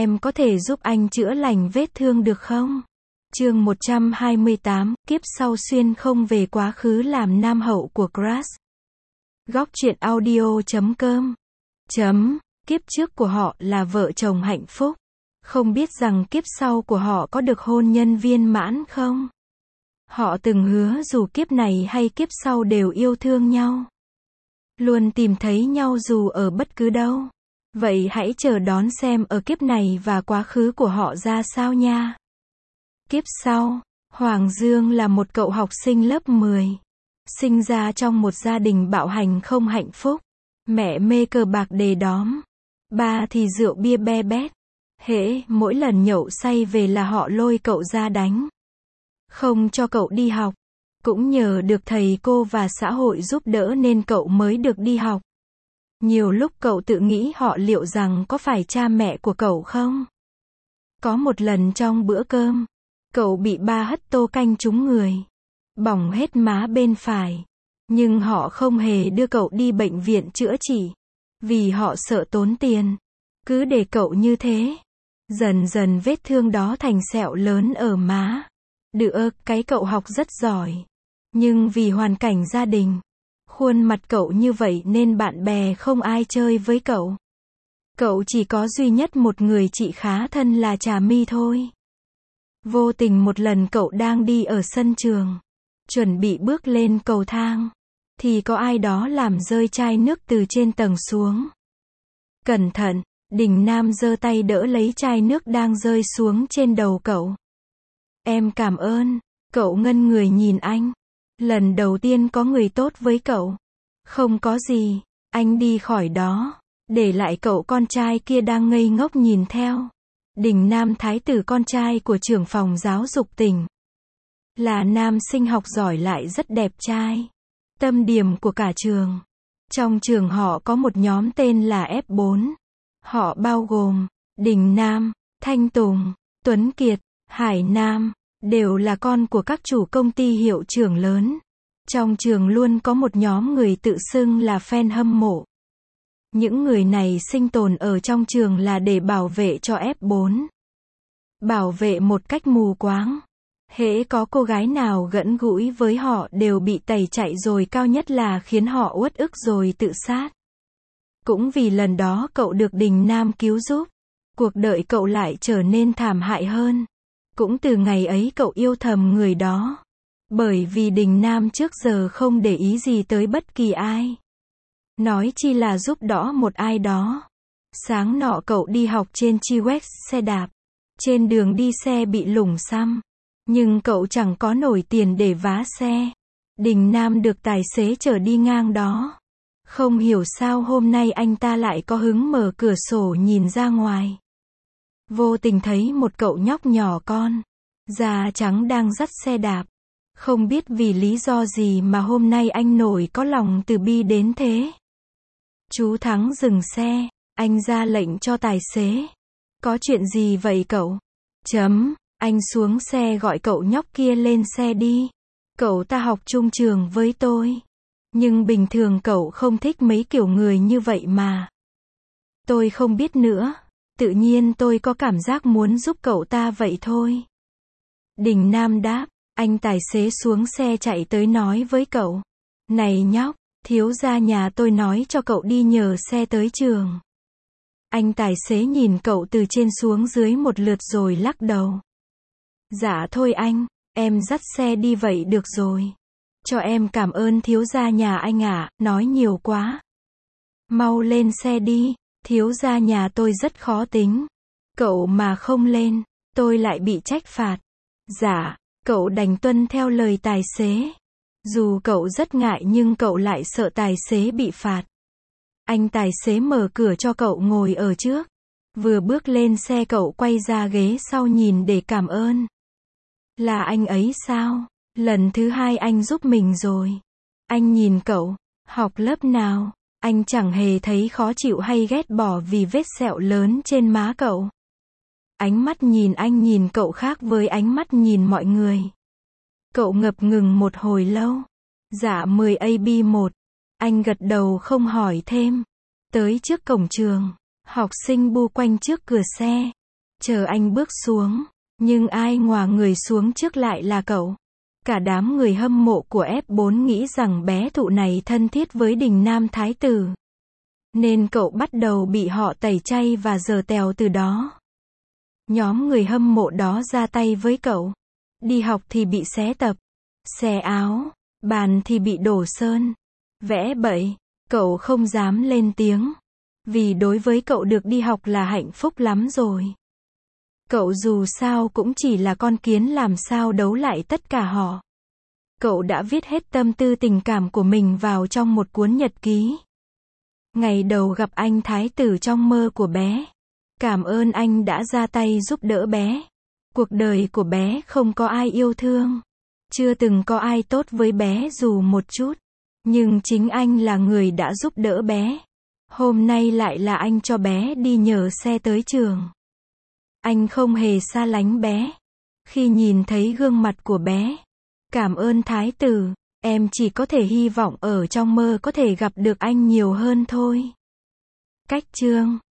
em có thể giúp anh chữa lành vết thương được không? Chương 128, kiếp sau xuyên không về quá khứ làm nam hậu của Crush. Góc truyện audio.com. Kiếp trước của họ là vợ chồng hạnh phúc. Không biết rằng kiếp sau của họ có được hôn nhân viên mãn không? Họ từng hứa dù kiếp này hay kiếp sau đều yêu thương nhau. Luôn tìm thấy nhau dù ở bất cứ đâu. Vậy hãy chờ đón xem ở kiếp này và quá khứ của họ ra sao nha. Kiếp sau, Hoàng Dương là một cậu học sinh lớp 10. Sinh ra trong một gia đình bạo hành không hạnh phúc. Mẹ mê cờ bạc đề đóm. Ba thì rượu bia be bét. Hễ mỗi lần nhậu say về là họ lôi cậu ra đánh. Không cho cậu đi học. Cũng nhờ được thầy cô và xã hội giúp đỡ nên cậu mới được đi học. Nhiều lúc cậu tự nghĩ họ liệu rằng có phải cha mẹ của cậu không? Có một lần trong bữa cơm, cậu bị ba hất tô canh trúng người. Bỏng hết má bên phải. Nhưng họ không hề đưa cậu đi bệnh viện chữa trị. Vì họ sợ tốn tiền. Cứ để cậu như thế. Dần dần vết thương đó thành sẹo lớn ở má. Cái cậu học rất giỏi. Nhưng vì hoàn cảnh gia đình, khuôn mặt cậu như vậy nên bạn bè không ai chơi với cậu. Cậu chỉ có duy nhất một người chị khá thân là Trà My thôi. Vô tình một lần cậu đang đi ở sân trường, chuẩn bị bước lên cầu thang, thì có ai đó làm rơi chai nước từ trên tầng xuống. Cẩn thận, Đình Nam giơ tay đỡ lấy chai nước đang rơi xuống trên đầu cậu. Em cảm ơn, cậu ngân người nhìn anh. Lần đầu tiên có người tốt với cậu. Không có gì, anh đi khỏi đó, để lại cậu con trai kia đang ngây ngốc nhìn theo. Đình Nam thái tử con trai của trưởng phòng giáo dục tỉnh. Là nam sinh học giỏi lại rất đẹp trai. Tâm điểm của cả trường. Trong trường họ có một nhóm tên là F4. Họ bao gồm Đình Nam, Thanh Tùng, Tuấn Kiệt, Hải Nam, đều là con của các chủ công ty hiệu trưởng lớn. Trong trường luôn có một nhóm người tự xưng là fan hâm mộ. Những người này sinh tồn ở trong trường là để bảo vệ cho F4. Bảo vệ một cách mù quáng. Hễ có cô gái nào gần gũi với họ đều bị tẩy chạy rồi cao nhất là khiến họ uất ức rồi tự sát. Cũng vì lần đó cậu được Đình Nam cứu giúp, cuộc đời cậu lại trở nên thảm hại hơn. Cũng từ ngày ấy cậu yêu thầm người đó. Bởi vì Đình Nam trước giờ không để ý gì tới bất kỳ ai. Nói chi là giúp đỡ một ai đó. Sáng nọ cậu đi học trên T-Rex xe đạp. Trên đường đi xe bị lủng xăm. Nhưng cậu chẳng có nổi tiền để vá xe. Đình Nam được tài xế chở đi ngang đó. Không hiểu sao hôm nay anh ta lại có hứng mở cửa sổ nhìn ra ngoài. Vô tình thấy một cậu nhóc nhỏ con, da trắng đang dắt xe đạp. Không biết vì lý do gì mà hôm nay anh nổi có lòng từ bi đến thế. Chú Thắng dừng xe, anh ra lệnh cho tài xế. Có chuyện gì vậy cậu? Anh xuống xe gọi cậu nhóc kia lên xe đi. Cậu ta học chung trường với tôi. Nhưng bình thường cậu không thích mấy kiểu người như vậy mà. Tôi không biết nữa. Tự nhiên tôi có cảm giác muốn giúp cậu ta vậy thôi. Đình Nam đáp. Anh tài xế xuống xe chạy tới nói với cậu. Này nhóc, thiếu gia nhà tôi nói cho cậu đi nhờ xe tới trường. Anh tài xế nhìn cậu từ trên xuống dưới một lượt rồi lắc đầu. Dạ thôi anh, em dắt xe đi vậy được rồi. Cho em cảm ơn thiếu gia nhà anh ạ, nói nhiều quá. Mau lên xe đi, thiếu gia nhà tôi rất khó tính. Cậu mà không lên, tôi lại bị trách phạt. Dạ, cậu đành tuân theo lời tài xế. Dù cậu rất ngại nhưng cậu lại sợ tài xế bị phạt. Anh tài xế mở cửa cho cậu ngồi ở trước. Vừa bước lên xe cậu quay ra ghế sau nhìn để cảm ơn. Là anh ấy sao? Lần thứ hai anh giúp mình rồi. Anh nhìn cậu, học lớp nào? Anh chẳng hề thấy khó chịu hay ghét bỏ vì vết sẹo lớn trên má cậu. Ánh mắt nhìn anh nhìn cậu khác với ánh mắt nhìn mọi người. Cậu ngập ngừng một hồi lâu. Dạ 10 AB1. Anh gật đầu không hỏi thêm. Tới trước cổng trường, học sinh bu quanh trước cửa xe. chờ anh bước xuống. Nhưng ai ngòa người xuống trước lại là cậu. Cả đám người hâm mộ của F4 nghĩ rằng bé thụ này thân thiết với Đình Nam Thái tử. Nên cậu bắt đầu bị họ tẩy chay và giở tèo từ đó. Nhóm người hâm mộ đó ra tay với cậu. Đi học thì bị xé tập, xé áo, bàn thì bị đổ sơn, vẽ bậy. Cậu không dám lên tiếng. Vì đối với cậu được đi học là hạnh phúc lắm rồi. Cậu dù sao cũng chỉ là con kiến làm sao đấu lại tất cả họ. Cậu đã viết hết tâm tư tình cảm của mình vào trong một cuốn nhật ký. Ngày đầu gặp anh thái tử trong mơ của bé. Cảm ơn anh đã ra tay giúp đỡ bé. Cuộc đời của bé không có ai yêu thương. Chưa từng có ai tốt với bé dù một chút. Nhưng chính anh là người đã giúp đỡ bé. Hôm nay lại là anh cho bé đi nhờ xe tới trường. Anh không hề xa lánh bé. Khi nhìn thấy gương mặt của bé, cảm ơn thái tử, em chỉ có thể hy vọng ở trong mơ có thể gặp được anh nhiều hơn thôi. Cách chương